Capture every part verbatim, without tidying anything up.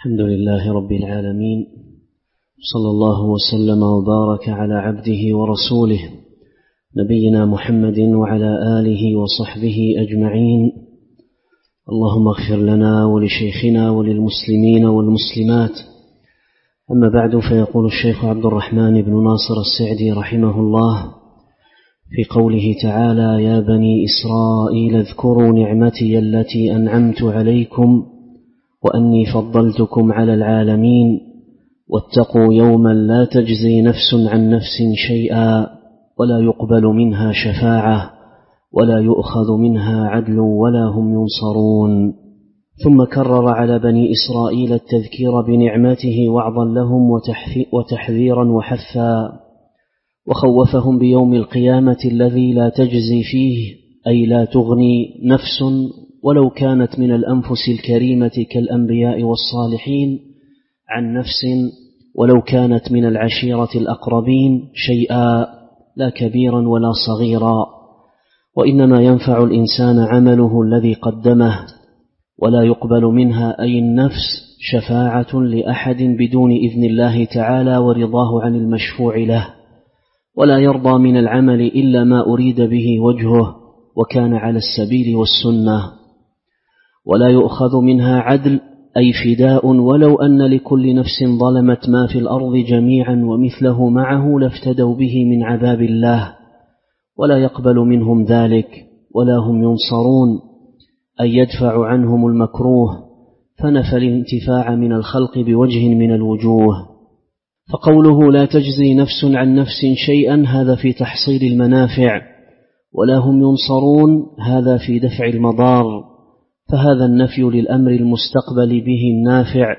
الحمد لله رب العالمين، صلى الله وسلم وبارك على عبده ورسوله نبينا محمد وعلى آله وصحبه أجمعين. اللهم اغفر لنا ولشيخنا وللمسلمين والمسلمات. أما بعد، فيقول الشيخ عبد الرحمن بن ناصر السعدي رحمه الله في قوله تعالى: يا بني إسرائيل اذكروا نعمتي التي أنعمت عليكم وأني فضلتكم على العالمين واتقوا يوما لا تجزي نفس عن نفس شيئا ولا يقبل منها شفاعة ولا يؤخذ منها عدل ولا هم ينصرون. ثم كرر على بني إسرائيل التذكير بنعمته وعظا لهم وتحذيرا وحثا، وخوفهم بيوم القيامة الذي لا تجزي فيه، أي لا تغني نفس ولو كانت من الأنفس الكريمة كالأنبياء والصالحين عن نفس ولو كانت من العشيرة الأقربين شيئا، لا كبيرا ولا صغيرا، وإنما ينفع الإنسان عمله الذي قدمه، ولا يقبل منها أي النفس شفاعة لأحد بدون إذن الله تعالى ورضاه عن المشفوع له، ولا يرضى من العمل إلا ما أريد به وجهه وكان على السبيل والسنة، ولا يؤخذ منها عدل أي فداء، ولو أن لكل نفس ظلمت ما في الأرض جميعا ومثله معه لافتدوا به من عذاب الله، ولا يقبل منهم ذلك ولا هم ينصرون، أي يدفع عنهم المكروه، فنفى الانتفاع من الخلق بوجه من الوجوه. فقوله لا تجزي نفس عن نفس شيئا هذا في تحصيل المنافع، ولا هم ينصرون هذا في دفع المضار، فهذا النفي للأمر المستقبل به النافع.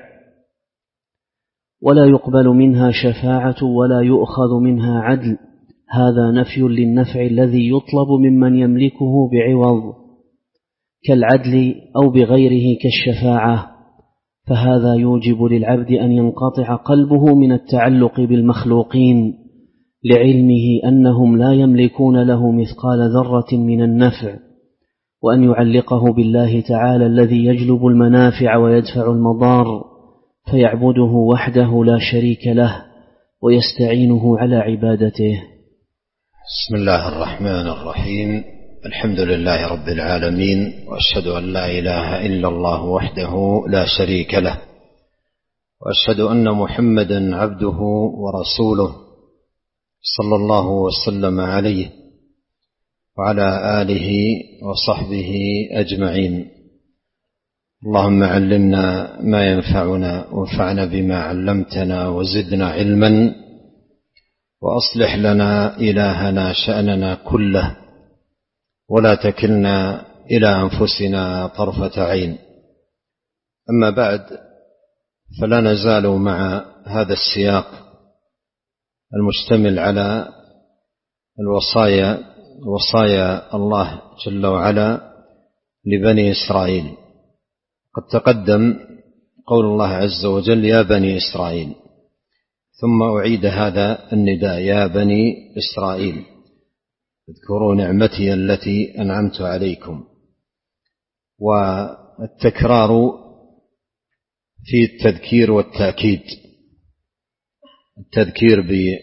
ولا يقبل منها شفاعة ولا يؤخذ منها عدل هذا نفي للنفع الذي يطلب ممن يملكه بعوض كالعدل أو بغيره كالشفاعة، فهذا يوجب للعبد أن ينقطع قلبه من التعلق بالمخلوقين لعلمه أنهم لا يملكون له مثقال ذرة من النفع، وأن يعلقه بالله تعالى الذي يجلب المنافع ويدفع المضار، فيعبده وحده لا شريك له ويستعينه على عبادته. بسم الله الرحمن الرحيم. الحمد لله رب العالمين، وأشهد أن لا إله إلا الله وحده لا شريك له، وأشهد أن محمدا عبده ورسوله صلى الله وسلم عليه وعلى آله وصحبه أجمعين. اللهم علمنا ما ينفعنا وانفعنا بما علمتنا وزدنا علما، وأصلح لنا إلهنا شأننا كله، ولا تكلنا إلى أنفسنا طرفة عين. أما بعد، فلا نزال مع هذا السياق المشتمل على الوصايا وصايا الله جل وعلا لبني إسرائيل. قد تقدم قول الله عز وجل: يا بني إسرائيل، ثم أعيد هذا النداء: يا بني إسرائيل اذكروا نعمتي التي أنعمت عليكم. والتكرار في التذكير والتأكيد، التذكير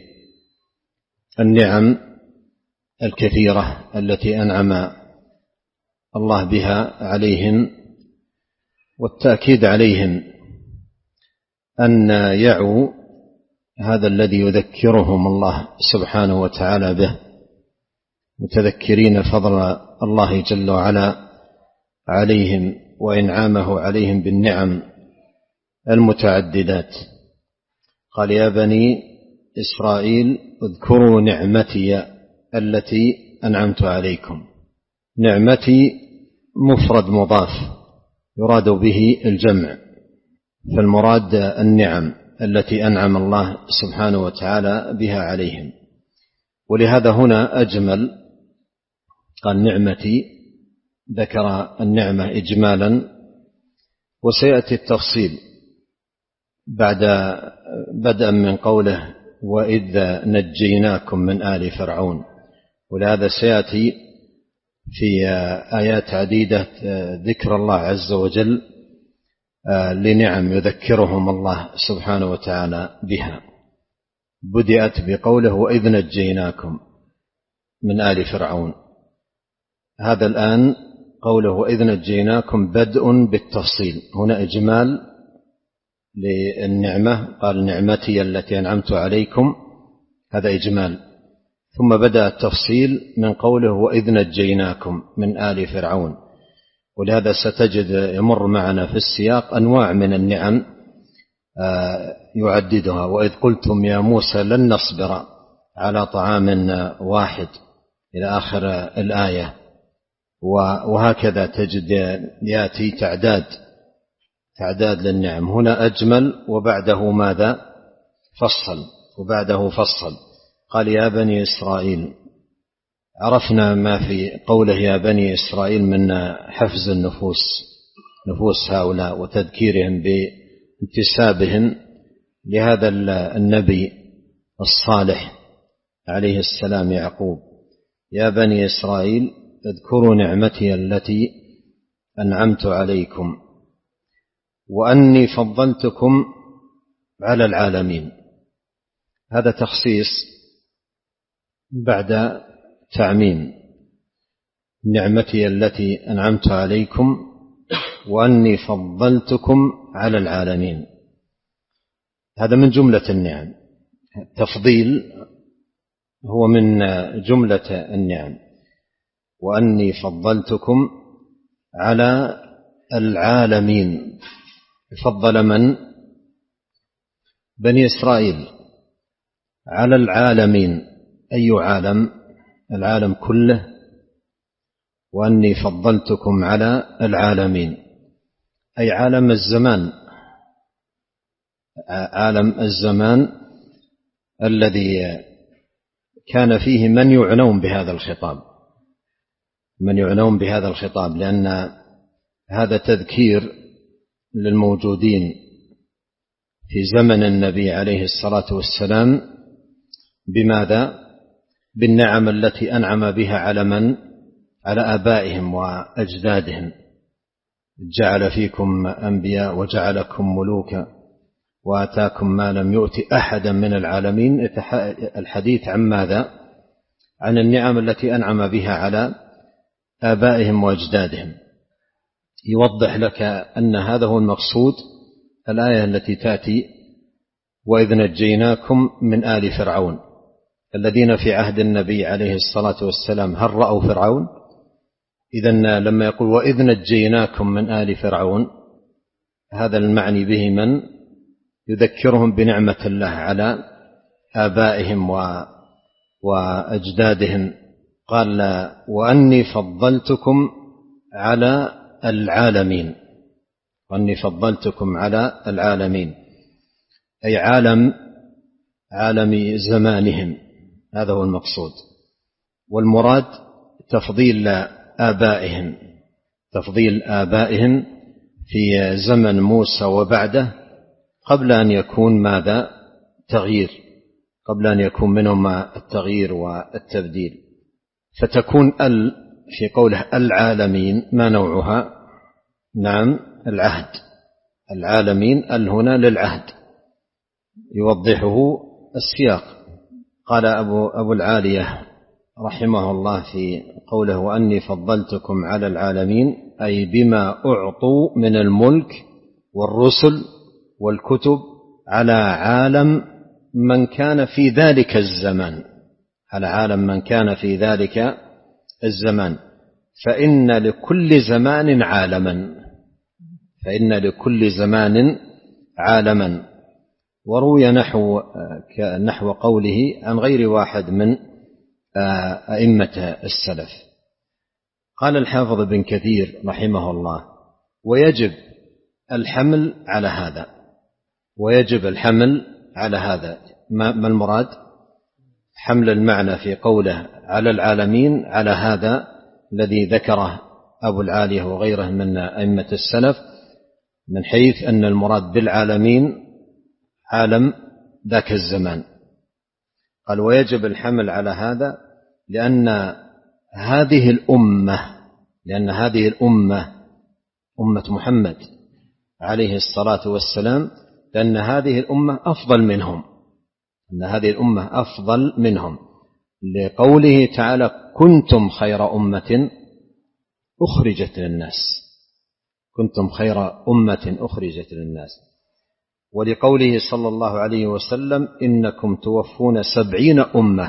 بالنعم الكثيرة التي أنعم الله بها عليهم، والتأكيد عليهم أن يعوا هذا الذي يذكرهم الله سبحانه وتعالى به، متذكرين فضل الله جل وعلا عليهم وإنعامه عليهم بالنعم المتعددات. قال: يا بني إسرائيل اذكروا نعمتي التي أنعمت عليكم. نعمتي مفرد مضاف يراد به الجمع، فالمراد النعم التي أنعم الله سبحانه وتعالى بها عليهم، ولهذا هنا أجمل، قال نعمتي، ذكر النعمة إجمالا، وسيأتي التفصيل بعد بدءا من قوله: وإذ نجيناكم من آل فرعون. ولهذا سيأتي في آيات عديدة ذكر الله عز وجل لنعم يذكرهم الله سبحانه وتعالى بها. بدأت بقوله وإذ نجيناكم من آل فرعون. هذا الآن قوله وإذ نجيناكم بدء بالتفصيل، هنا إجمال للنعمة، قال نعمتي التي أنعمت عليكم، هذا إجمال، ثم بدأ التفصيل من قوله وإذ نجيناكم من آل فرعون. ولهذا ستجد يمر معنا في السياق أنواع من النعم يعددها، وإذ قلتم يا موسى لن نصبر على طعام واحد إلى آخر الآية. وهكذا تجد يأتي تعداد تعداد للنعم. هنا أجمل وبعده ماذا؟ فصل. وبعده فصل قال يا بني إسرائيل. عرفنا ما في قوله يا بني إسرائيل من حفز النفوس، نفوس هؤلاء، وتذكيرهم بانتسابهم لهذا النبي الصالح عليه السلام يعقوب. يا بني إسرائيل اذكروا نعمتي التي أنعمت عليكم وأني فضلتكم على العالمين. هذا تخصيص بعد تعميم. نعمتي التي أنعمت عليكم وأني فضلتكم على العالمين، هذا من جملة النعم. التفضيل هو من جملة النعم. وأني فضلتكم على العالمين، فضل من؟ بني إسرائيل على العالمين. أي عالم؟ العالم كله. وأني فضلتكم على العالمين أي عالم الزمان، عالم الزمان الذي كان فيه من يعنون بهذا الخطاب، من يعنون بهذا الخطاب، لأن هذا تذكير للموجودين في زمن النبي عليه الصلاة والسلام بماذا؟ بالنعم التي أنعم بها على من؟ على آبائهم وأجدادهم. جعل فيكم أنبياء وجعلكم ملوكا وآتاكم ما لم يؤت أحدا من العالمين. الحديث عن ماذا؟ عن النعم التي أنعم بها على آبائهم وأجدادهم. يوضح لك أن هذا هو المقصود. الآية التي تأتي وإذ نجيناكم من آل فرعون، الذين في عهد النبي عليه الصلاة والسلام هل رأوا فرعون؟ إذن لما يقول وإذ نجيناكم من آل فرعون، هذا المعني به من يذكرهم بنعمة الله على آبائهم وأجدادهم. قال وأني فضلتكم على العالمين، وأني فضلتكم على العالمين أي عالم عالم زمانهم، هذا هو المقصود. والمراد تفضيل آبائهم، تفضيل آبائهم في زمن موسى وبعده، قبل أن يكون ماذا؟ تغيير، قبل أن يكون منهم التغيير والتبديل. فتكون ال في قوله العالمين ما نوعها؟ نعم العهد. العالمين ال هنا للعهد، يوضحه السياق. قال أبو, أبو العالية رحمه الله في قوله وأني فضلتكم على العالمين أي بما أعطوا من الملك والرسل والكتب على عالم من كان في ذلك الزمان، على عالم من كان في ذلك الزمان. فإن لكل زمان عالما، فإن لكل زمان عالما. وروي نحو نحو قوله عن غير واحد من أئمة السلف. قال الحافظ بن كثير رحمه الله ويجب الحمل على هذا، ويجب الحمل على هذا. ما المراد؟ حمل المعنى في قوله على العالمين على هذا الذي ذكره أبو العالية وغيره من أئمة السلف، من حيث أن المراد بالعالمين عالم ذاك الزمان. قال ويجب الحمل على هذا لأن هذه الأمة، لأن هذه الأمة أمة محمد عليه الصلاة والسلام، لأن هذه الأمة أفضل منهم، أن هذه الأمة أفضل منهم، لقوله تعالى: كنتم خير أمة أخرجت للناس، كنتم خير أمة أخرجت للناس. ولقوله صلى الله عليه وسلم: إنكم توفون سبعين أمة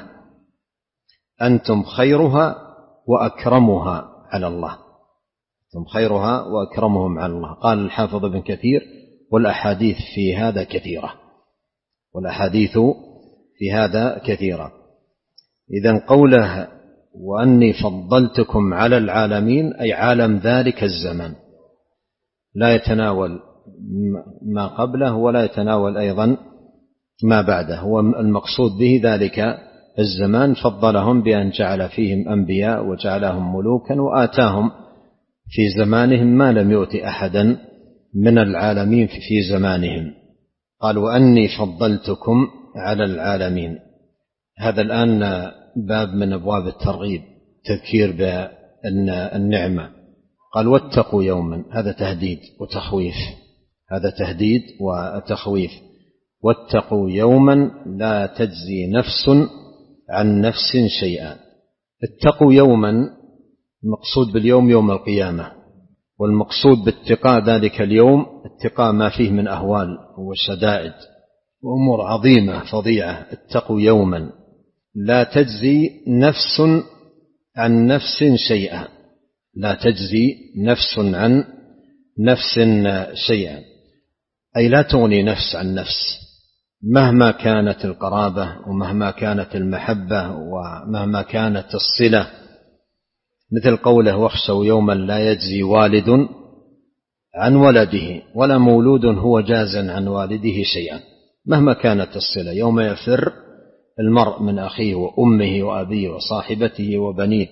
أنتم خيرها وأكرمها على الله، أنتم خيرها وأكرمهم على الله. قال الحافظ ابن كثير: والأحاديث في هذا كثيرة، والأحاديث في هذا كثيرة. إذن قوله: وأني فضلتكم على العالمين، أي عالم ذلك الزمن، لا يتناول ما قبله ولا يتناول أيضا ما بعده، هو المقصود به ذلك الزمان، فضلهم بأن جعل فيهم أنبياء وجعلهم ملوكا وآتاهم في زمانهم ما لم يؤت أحدا من العالمين في زمانهم. قال: وأني فضلتكم على العالمين. هذا الآن باب من أبواب الترغيب، تذكير بالنعمة. قال: واتقوا يوما، هذا تهديد وتخويف، هذا تهديد وتخويف. واتقوا يوما لا تجزي نفس عن نفس شيئا. اتقوا يوما، المقصود باليوم يوم القيامة، والمقصود باتقاء ذلك اليوم اتقاء ما فيه من أهوال وشدائد وأمور عظيمة فظيعة. اتقوا يوما لا تجزي نفس عن نفس شيئا، لا تجزي نفس عن نفس شيئا، أي لا تغني نفس عن نفس، مهما كانت القرابة ومهما كانت المحبة ومهما كانت الصلة. مثل قوله: واخشوا يوما لا يجزي والد عن ولده ولا مولود هو جاز عن والده شيئا، مهما كانت الصلة. يوم يفر المرء من أخيه وأمه وأبيه وصاحبته وبنيه،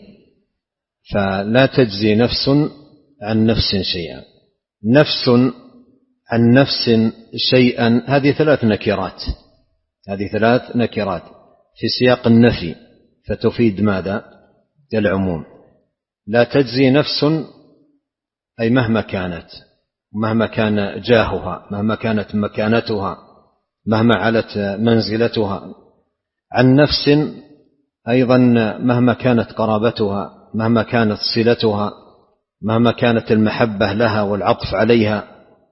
فلا تجزي نفس عن نفس شيئا. نفس عن نفس شيئا، هذه ثلاث نكرات، هذه ثلاث نكرات في سياق النفي، فتفيد ماذا؟ العموم. لا تجزي نفس أي مهما كانت، مهما كان جاهها، مهما كانت مكانتها، مهما علت منزلتها. عن نفس أيضا مهما كانت قرابتها، مهما كانت صلتها، مهما كانت المحبة لها والعطف عليها.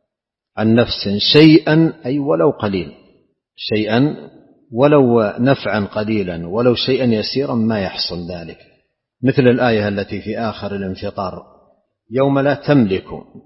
عن نفس شيئا أي ولو قليل، شيئا ولو نفعا قليلا، ولو شيئا يسيرا ما يحصل ذلك. مثل الآية التي في آخر الانفطار: يوم لا تملك،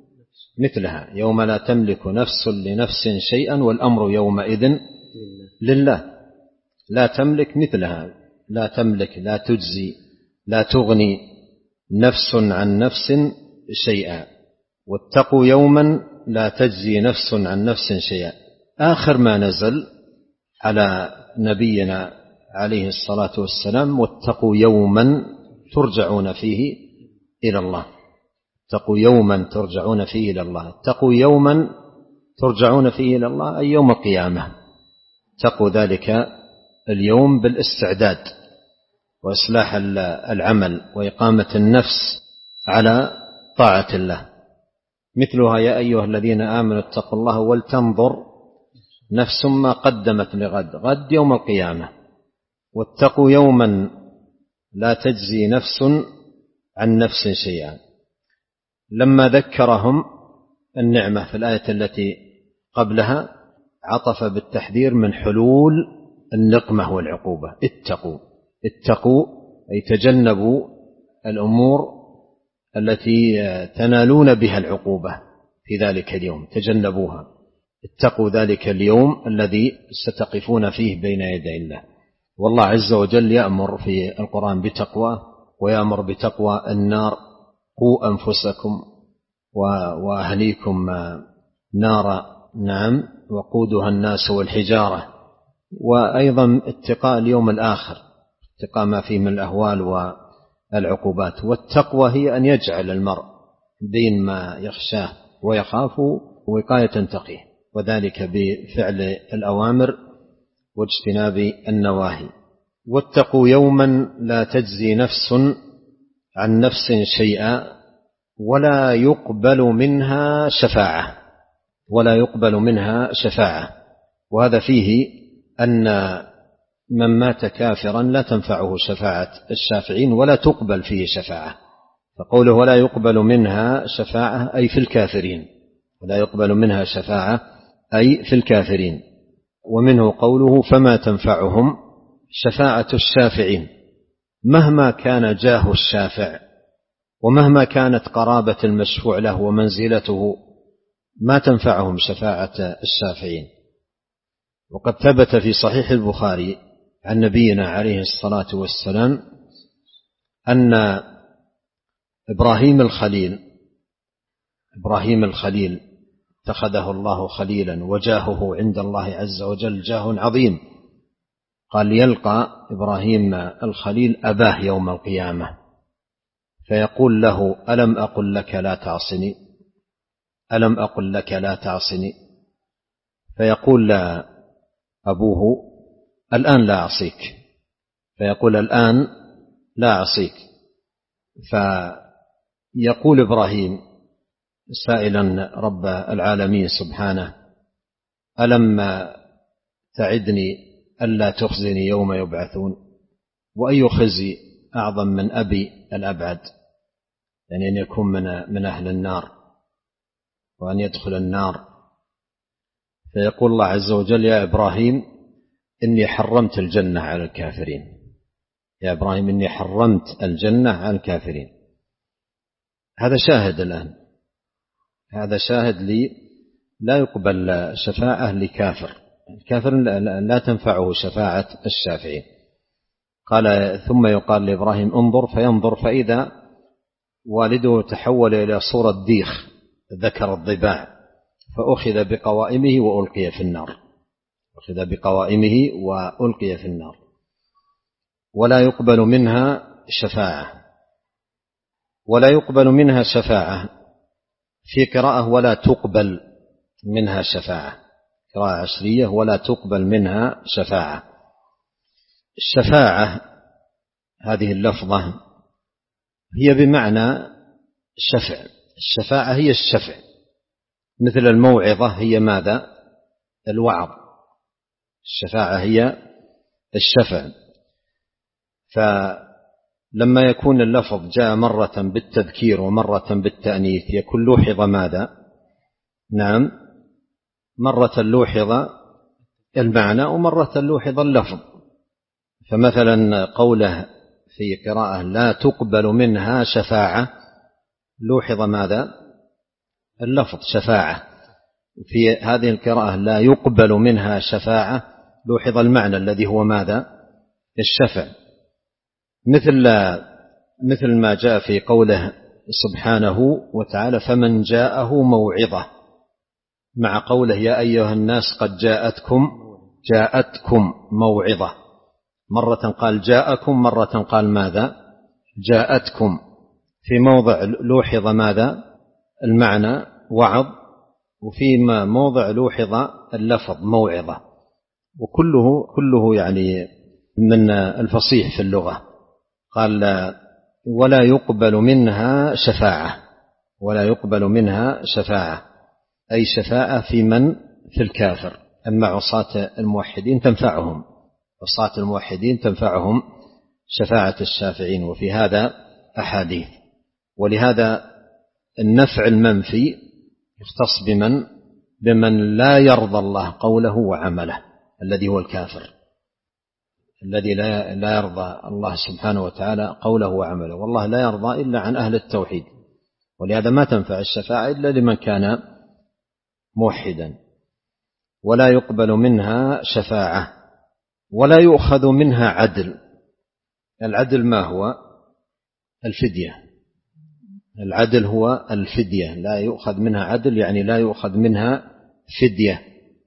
مثلها: يوم لا تملك نفس لنفس شيئا والأمر يومئذ لله. لا تملك مثلها، لا تملك، لا تجزي، لا تغني نفس عن نفس شيئا. واتقوا يوما لا تجزي نفس عن نفس شيئا. آخر ما نزل على نبينا عليه الصلاة والسلام: واتقوا يوما ترجعون فيه إلى الله. اتقوا يوما ترجعون فيه إلى الله. اتقوا يوما ترجعون فيه إلى الله أي يوم القيامة. اتقوا ذلك اليوم بالاستعداد وإصلاح العمل وإقامة النفس على طاعة الله. مثلها: يا أيها الذين آمنوا اتقوا الله ولتنظر نفس ما قدمت لغد، غد يوم القيامة. واتقوا يوما لا تجزي نفس عن نفس شيئا. لما ذكرهم النعمة في الآية التي قبلها عطف بالتحذير من حلول النقمة والعقوبة. اتقوا، اتقوا أي تجنبوا الأمور التي تنالون بها العقوبة في ذلك اليوم، تجنبوها. اتقوا ذلك اليوم الذي ستقفون فيه بين يدي الله. والله عز وجل يأمر في القرآن بتقوى، ويأمر بتقوى النار: قوا أنفسكم وأهليكم نارا، نعم، وقودها الناس والحجارة. وأيضا اتقاء اليوم الآخر، اتقاء ما فيه من الأهوال والعقوبات. والتقوى هي أن يجعل المرء بين ما يخشاه ويخاف وقاية تقيه، وذلك بفعل الأوامر واجتناب النواهي. واتقوا يوما لا تجزي نفس عن نفس شيئا ولا يقبل منها شفاعة. ولا يقبل منها شفاعة. وهذا فيه أن من مات كافرا لا تنفعه شفاعة الشافعين ولا تقبل فيه شفاعة. فقوله ولا يقبل منها شفاعة أي في الكافرين، ولا يقبل منها شفاعة أي في الكافرين. ومنه قوله فما تنفعهم شفاعة الشافعين، مهما كان جاه الشافع ومهما كانت قرابة المشفوع له ومنزلته ما تنفعهم شفاعة الشافعين. وقد ثبت في صحيح البخاري عن نبينا عليه الصلاة والسلام أن إبراهيم الخليل إبراهيم الخليل اتخذه الله خليلا وجاهه عند الله عز وجل جاه عظيم. قال يلقى إبراهيم الخليل أباه يوم القيامة فيقول له ألم أقل لك لا تعصني ألم أقل لك لا تعصني فيقول أبوه الآن لا أعصيك، فيقول الآن لا أعصيك. فيقول إبراهيم سائلا رب العالمين سبحانه ألم تعدني ألا تخزني يوم يبعثون، وأي خزي أعظم من أبي الأبعد، يعني أن يكون من, من أهل النار وأن يدخل النار. فيقول الله عز وجل يا إبراهيم إني حرمت الجنة على الكافرين، يا إبراهيم إني حرمت الجنة على الكافرين. هذا شاهد الآن، هذا شاهد لي لا يقبل شفاعة لكافر، الكافر لا تنفعه شفاعة الشافعين. قال ثم يقال لإبراهيم انظر فينظر فإذا والده تحول إلى صورة ديخ ذكر الضباع فأخذ بقوائمه وألقي في النار، أخذ بقوائمه وألقي في النار. ولا يقبل منها شفاعة، ولا يقبل منها شفاعة في قراءة ولا تقبل منها شفاعة، قراءة عشرية ولا تقبل منها شفاعة. الشفاعة هذه اللفظة هي بمعنى شفع، الشفاعة هي الشفع، مثل الموعظة هي ماذا؟ الوعظ. الشفاعة هي الشفع. فلما يكون اللفظ جاء مرة بالتذكير ومرة بالتأنيث يكون لوحظ ماذا؟ نعم، مرة لوحظ المعنى ومرة لوحظ اللفظ. فمثلا قوله في قراءة لا تقبل منها شفاعة لوحظ ماذا؟ اللفظ شفاعة. في هذه القراءة لا يقبل منها شفاعة لوحظ المعنى الذي هو ماذا؟ الشفع. مثل مثل ما جاء في قوله سبحانه وتعالى فمن جاءه موعظة، مع قوله يا أيها الناس قد جاءتكم جاءتكم موعظة، مرة قال جاءكم مرة قال ماذا؟ جاءتكم. في موضع لوحظ ماذا؟ المعنى وعظ، وفي موضع لوحظ اللفظ موعظة، وكله كله يعني من الفصيح في اللغة. قال ولا يقبل منها شفاعة، ولا يقبل منها شفاعة أي شفاعة في من؟ في الكافر. أما عصاة الموحدين تنفعهم، عصاة الموحدين تنفعهم شفاعة الشافعين. وفي هذا أحاديث. ولهذا النفع المنفي يختص بمن؟ بمن لا يرضى الله قوله وعمله، الذي هو الكافر، الذي لا يرضى الله سبحانه وتعالى قوله وعمله. والله لا يرضى إلا عن أهل التوحيد، ولهذا ما تنفع الشفاعة إلا لمن كان موحدا. ولا يقبل منها شفاعة ولا يؤخذ منها عدل. العدل ما هو؟ الفدية. العدل هو الفدية، لا يؤخذ منها عدل يعني لا يؤخذ منها فدية.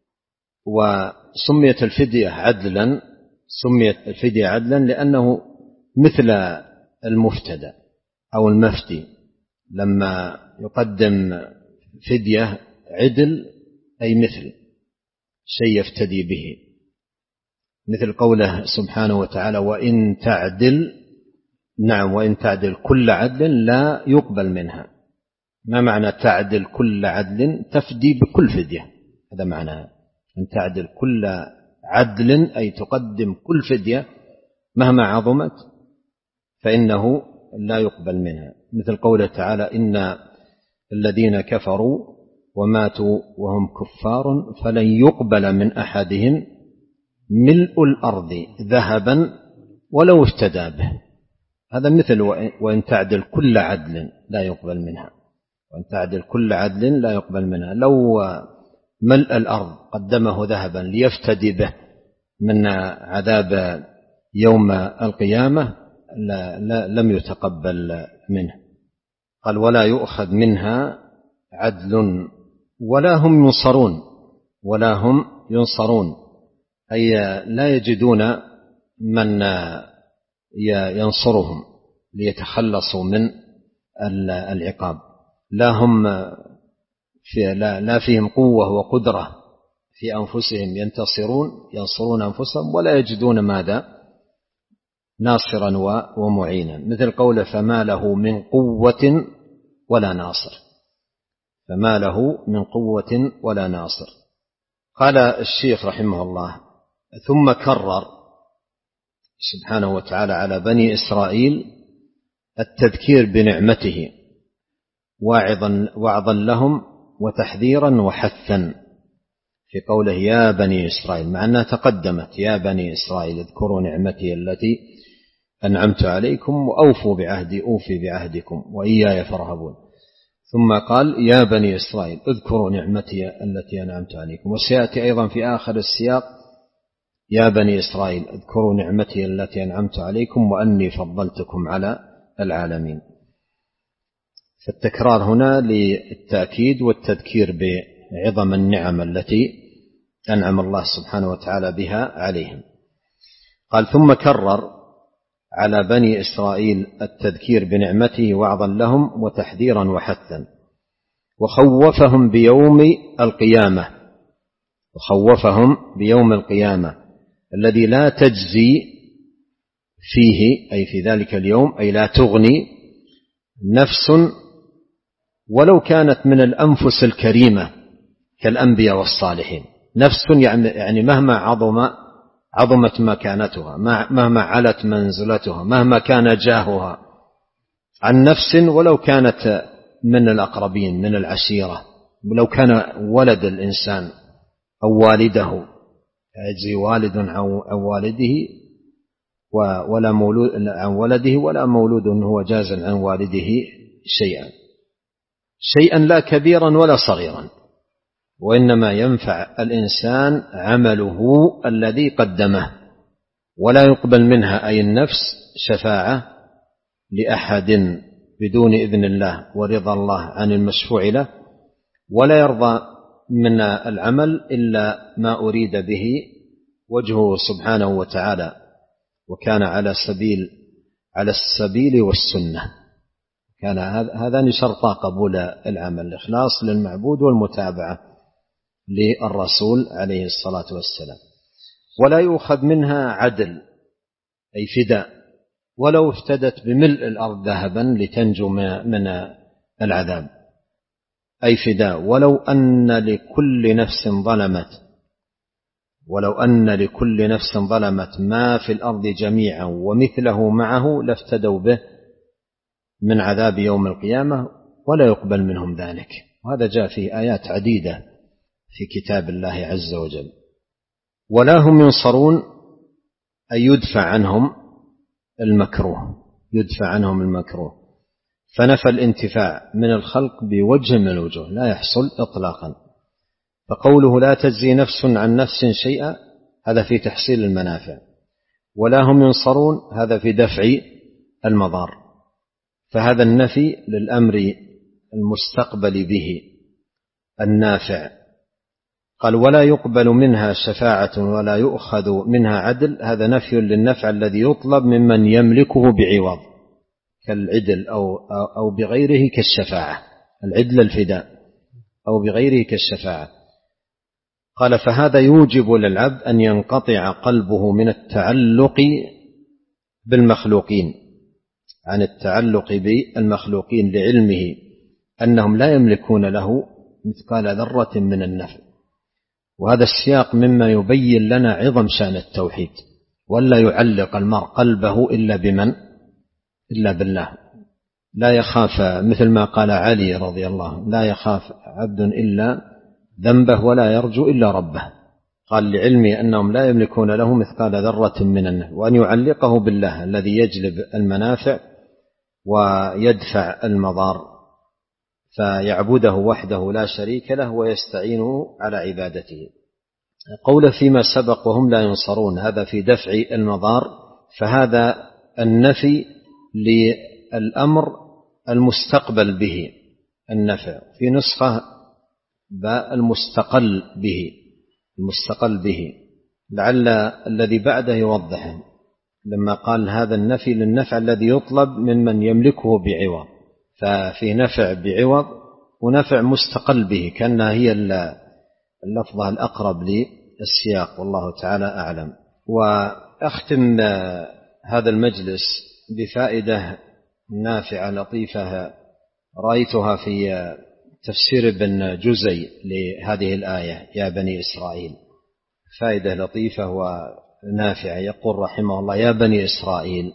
وسميت الفدية عدلا، سميت الفدية عدلا لأنه مثل المفتدى أو المفتي، لما يقدم فدية عدل أي مثل شيء يفتدي به، مثل قوله سبحانه وتعالى وإن تعدل، نعم وإن تعدل كل عدل لا يقبل منها. ما معنى تعدل كل عدل؟ تفدي بكل فدية، هذا معناها، أن تعدل كل عدل أي تقدم كل فدية مهما عظمت فإنه لا يقبل منها، مثل قوله تعالى: إن الذين كفروا وماتوا وهم كفار فلن يقبل من أحدهم ملء الأرض ذهبا ولو افتدى به. هذا مثل وإن تعدل كل عدل لا يقبل منها، وإن تعدل كل عدل لا يقبل منها. لو ملء الأرض قدمه ذهبا ليفتدي به من عذاب يوم القيامة لا لا لم يتقبل منه. قال: ولا يؤخذ منها عدل ولا هم ينصرون، ولا هم ينصرون أي لا يجدون من ينصرهم ليتخلصوا من العقاب، لا هم في لا, لا فيهم قوة وقدرة في أنفسهم ينتصرون ينصرون أنفسهم، ولا يجدون ماذا؟ ناصرا ومعينا، مثل قوله: فما له من قوة ولا ناصر، فما له من قوة ولا ناصر. قال الشيخ رحمه الله: ثم كرر سبحانه وتعالى على بني إسرائيل التذكير بنعمته واعظا وعظا لهم وتحذيرا وحثا في قوله: يا بني إسرائيل، مع أنها تقدمت: يا بني إسرائيل اذكروا نعمتي التي أنعمت عليكم وأوفوا بعهدي أوفي بعهدكم وإياي فارهبون. ثم قال: يا بني إسرائيل اذكروا نعمتي التي أنعمت عليكم. وسيأتي أيضا في آخر السياق: يا بني إسرائيل اذكروا نعمتي التي أنعمت عليكم وأني فضلتكم على العالمين. فالتكرار هنا للتأكيد والتذكير بعظم النعم التي أنعم الله سبحانه وتعالى بها عليهم. قال: ثم كرر على بني إسرائيل التذكير بنعمته وعظا لهم وتحذيرا وحثا، وخوفهم بيوم القيامة وخوفهم بيوم القيامة الذي لا تجزي فيه، أي في ذلك اليوم، أي لا تغني نفس ولو كانت من الأنفس الكريمة كالأنبياء والصالحين. نفس يعني مهما عظم عظمت مكانتها، مهما علت منزلتها، مهما كان جاهها، عن نفس ولو كانت من الأقربين من العشيرة، ولو كان ولد الإنسان أو والده، يجزي والد عن والده ولا مولود عن ولده ولا مولود هو جاز عن والده شيئا شيئا لا كبيرا ولا صغيرا، وإنما ينفع الإنسان عمله الذي قدمه، ولا يقبل منها أي النفس شفاعة لأحد بدون إذن الله ورضا الله عن المشفوع له، ولا يرضى من العمل إلا ما أريد به وجهه سبحانه وتعالى، وكان على سبيل على السبيل والسنة. كان هذان شرطا قبول العمل: الإخلاص للمعبود والمتابعة للرسول عليه الصلاة والسلام. ولا يؤخذ منها عدل أي فداء، ولو افتدت بملء الأرض ذهبا لتنجو من العذاب، أي فداء. ولو أن لكل نفس ظلمت ولو أن لكل نفس ظلمت ما في الأرض جميعا ومثله معه لافتدوا به من عذاب يوم القيامة ولا يقبل منهم ذلك. وهذا جاء في آيات عديدة في كتاب الله عز وجل. ولا هم ينصرون أي يدفع عنهم المكروه يدفع عنهم المكروه فنفى الانتفاع من الخلق بوجه من الوجوه لا يحصل إطلاقا. فقوله لا تجزي نفس عن نفس شيئا هذا في تحصيل المنافع، ولا هم ينصرون هذا في دفع المضار. فهذا النفي للأمر المستقبل به النافع. قال ولا يقبل منها شفاعة ولا يؤخذ منها عدل، هذا نفي للنفع الذي يطلب ممن يملكه بعوض كالعدل أو, أو بغيره كالشفاعة، العدل الفداء أو بغيره كالشفاعة. قال فهذا يوجب للعبد أن ينقطع قلبه من التعلق بالمخلوقين عن التعلق بالمخلوقين لعلمه أنهم لا يملكون له مثقال ذرة من النفع. وهذا السياق مما يبين لنا عظم شأن التوحيد، ولا يعلق المرء قلبه إلا بمن؟ إلا بالله. لا يخاف، مثل ما قال علي رضي الله عنه: لا يخاف عبد إلا ذنبه ولا يرجو إلا ربه. قال: لعلمي أنهم لا يملكون له مثقال ذرة من النفع، وأن يعلقه بالله الذي يجلب المنافع ويدفع المضار، فيعبده وحده لا شريك له ويستعينه على عبادته. قول فيما سبق وهم لا ينصرون، هذا في دفع المضار، فهذا النفي للأمر المستقبل به النفع. في نسخة باء المستقل به، المستقل به، لعل الذي بعده يوضحه، لما قال هذا النفي للنفع الذي يطلب ممن يملكه بعوض، ففي نفع بعوض ونفع مستقل به، كأنها هي اللفظة الأقرب للسياق، والله تعالى أعلم. وأختم هذا المجلس بفائدة نافعة لطيفة رأيتها في تفسير ابن جزي لهذه الآية: يا بني إسرائيل. فائدة لطيفة ونافعة. يقول رحمه الله: يا بني إسرائيل،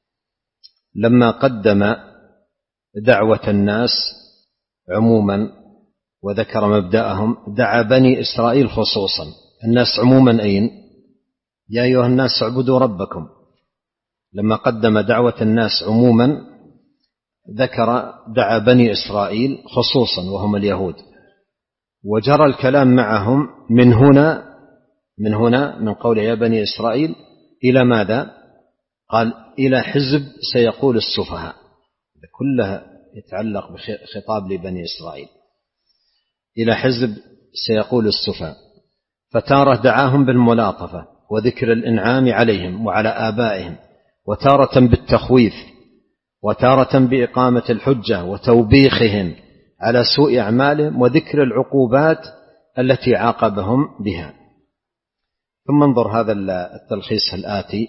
لما قدم دعوة الناس عموما وذكر مبدأهم، دعا بني إسرائيل خصوصا. الناس عموما أين؟ يا أيها الناس اعبدوا ربكم. لما قدم دعوة الناس عموما ذكر دعا بني إسرائيل خصوصا وهم اليهود، وجرى الكلام معهم من هنا من هنا من قول يا بني إسرائيل إلى ماذا؟ قال: إلى حزب سيقول السفهاء. كلها يتعلق بخطاب لبني إسرائيل. إلى حزب سيقول السفهاء. فتارة دعاهم بالملاطفة وذكر الإنعام عليهم وعلى آبائهم، وتارة بالتخويف، وتارة بإقامة الحجة وتوبيخهم على سوء أعمالهم وذكر العقوبات التي عاقبهم بها. ثم انظر هذا التلخيص الآتي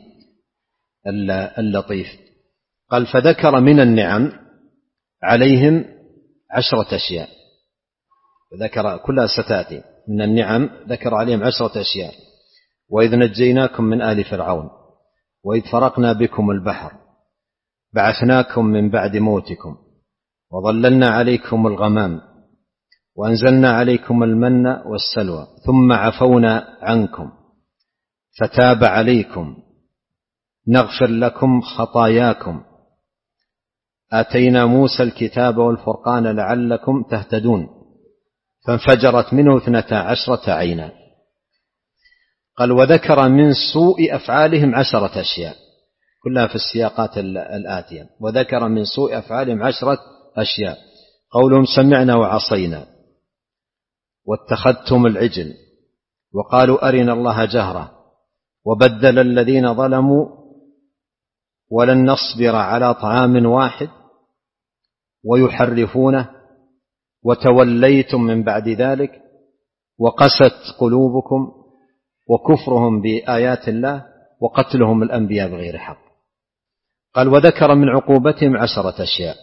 اللطيف. قال: فذكر من النعم عليهم عشرة أشياء، ذكر كلها ستأتي. من النعم ذكر عليهم عشرة أشياء: وإذ نجيناكم من آل فرعون، وإذ فرقنا بكم البحر، بعثناكم من بعد موتكم، وظللنا عليكم الغمام، وأنزلنا عليكم المن والسلوى، ثم عفونا عنكم فتاب عليكم، نغفر لكم خطاياكم، آتينا موسى الكتاب والفرقان لعلكم تهتدون، فانفجرت منه اثنتا عشرة عينا. قال: وذكر من سوء أفعالهم عشرة أشياء، كلها في السياقات الآتية. وذكر من سوء أفعالهم عشرة أشياء: قولهم سمعنا وعصينا، واتخذتم العجل، وقالوا أرنا الله جهرة، وبدل الذين ظلموا ولن نصبر على طعام واحد، ويحرفونه، وتوليتم من بعد ذلك، وقست قلوبكم، وكفرهم بآيات الله، وقتلهم الأنبياء بغير حق. قال: وذكر من عقوبتهم عشرة أشياء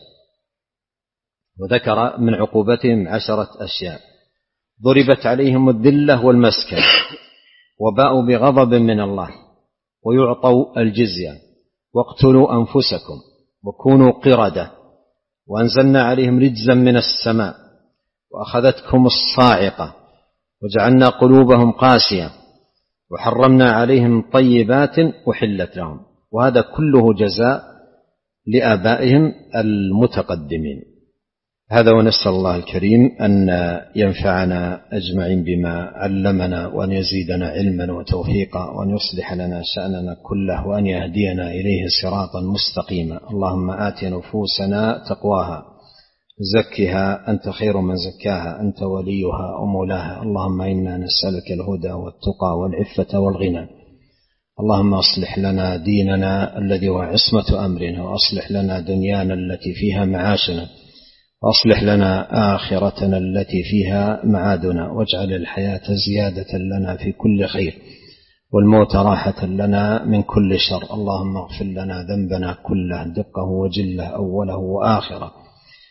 وذكر من عقوبتهم عشرة أشياء: ضربت عليهم الذلة والمسكنة، وباءوا بغضب من الله، ويعطوا الجزية، واقتلوا أنفسكم، وكونوا قردة، وأنزلنا عليهم رجزا من السماء، وأخذتكم الصاعقة، وجعلنا قلوبهم قاسية، وحرمنا عليهم طيبات أحلت لهم. وهذا كله جزاء لآبائهم المتقدمين. هذا، ونسأل الله الكريم أن ينفعنا أجمعين بما علمنا، وأن يزيدنا علما وتوفيقا، وأن يصلح لنا شأننا كله، وأن يهدينا إليه صراطا مستقيما. اللهم آت نفوسنا تقواها، زكها أنت خير من زكاها، أنت وليها ومولاها. اللهم إنا نسألك الهدى والتقى والعفة والغنى. اللهم أصلح لنا ديننا الذي هو عصمة أمرنا، وأصلح لنا دنيانا التي فيها معاشنا، وأصلح لنا آخرتنا التي فيها معادنا، واجعل الحياة زيادة لنا في كل خير، والموت راحة لنا من كل شر. اللهم اغفر لنا ذنبنا كله، دقه وجله، أوله وآخره،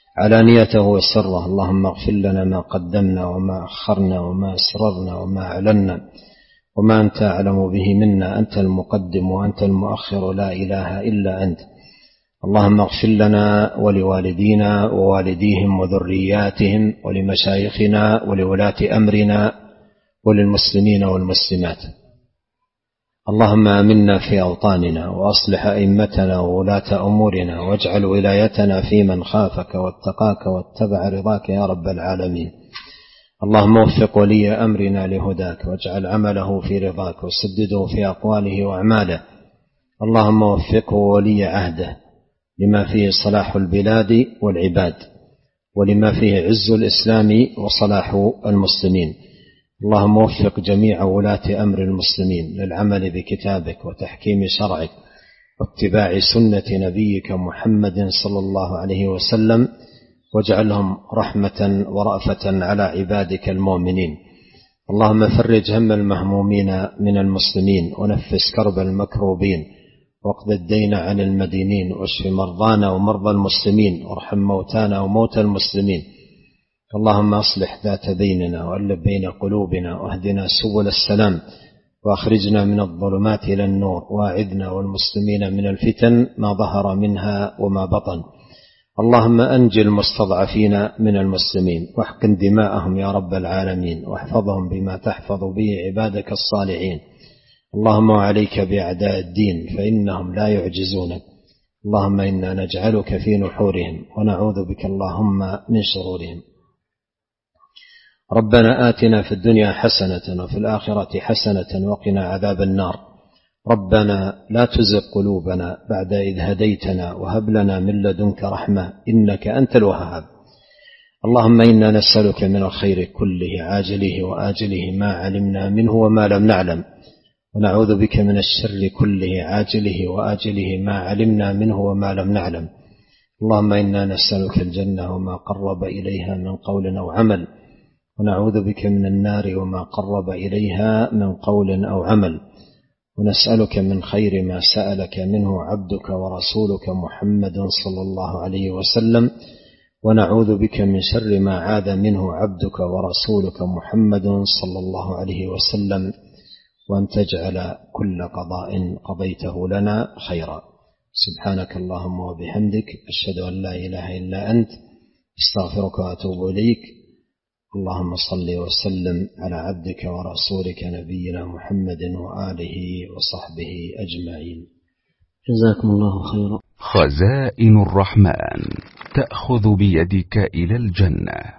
علانيته وسره. اللهم اغفر لنا ما قدمنا وما أخرنا وما أسررنا وما أعلنا وما أنت أعلم به منا، أنت المقدم وأنت المؤخر، لا إله إلا أنت. اللهم اغفر لنا ولوالدينا ووالديهم وذرياتهم ولمشايخنا ولولاة أمرنا وللمسلمين والمسلمات. اللهم آمنا في أوطاننا وأصلح أئمتنا وولاة أمورنا، واجعل ولايتنا في من خافك واتقاك واتبع رضاك يا رب العالمين. اللهم وفق ولي أمرنا لهداك، واجعل عمله في رضاك، وسدده في أقواله وأعماله. اللهم وفقه ولي عهده لما فيه صلاح البلاد والعباد، ولما فيه عز الإسلام وصلاح المسلمين. اللهم وفق جميع ولاة أمر المسلمين للعمل بكتابك وتحكيم شرعك واتباع سنة نبيك محمد صلى الله عليه وسلم، واجعلهم رحمة ورأفة على عبادك المؤمنين. اللهم فرج هم المهمومين من المسلمين، ونفس كرب المكروبين، واقض الدين عن المدينين، واشف مرضانا ومرضى المسلمين، وارحم موتانا وموتى المسلمين. اللهم أصلح ذات بيننا وألف بين قلوبنا، واهدنا سبل السلام، وأخرجنا من الظلمات إلى النور، واعذنا والمسلمين من الفتن ما ظهر منها وما بطن. اللهم أنجي المستضعفين من المسلمين، واحقن دماءهم يا رب العالمين، واحفظهم بما تحفظ به عبادك الصالحين. اللهم وعليك بأعداء الدين فإنهم لا يعجزونك. اللهم إنا نجعلك في نحورهم، ونعوذ بك اللهم من شرورهم. ربنا آتنا في الدنيا حسنة وفي الآخرة حسنة وقنا عذاب النار. ربنا لا تزغ قلوبنا بعد إذ هديتنا، وهب لنا من لدنك رحمة إنك أنت الوهاب. اللهم إنا نسألك من الخير كله عاجله وآجله ما علمنا منه وما لم نعلم، ونعوذ بك من الشر كله عاجله وآجله ما علمنا منه وما لم نعلم. اللهم إنا نسألك الجنة وما قرب إليها من قول أو عمل، ونعوذ بك من النار وما قرب إليها من قول أو عمل، ونسألك من خير ما سألك منه عبدك ورسولك محمد صلى الله عليه وسلم، ونعوذ بك من شر ما عاذ منه عبدك ورسولك محمد صلى الله عليه وسلم، وأن تجعل كل قضاء قضيته لنا خيرا. سبحانك اللهم وبحمدك، أشهد أن لا إله إلا أنت، استغفرك وأتوب إليك. اللهم صل وسلم على عبدك ورسولك نبينا محمد وآله وصحبه أجمعين. جزاكم الله خيرا. خزائن الرحمن تأخذ بيدك إلى الجنة.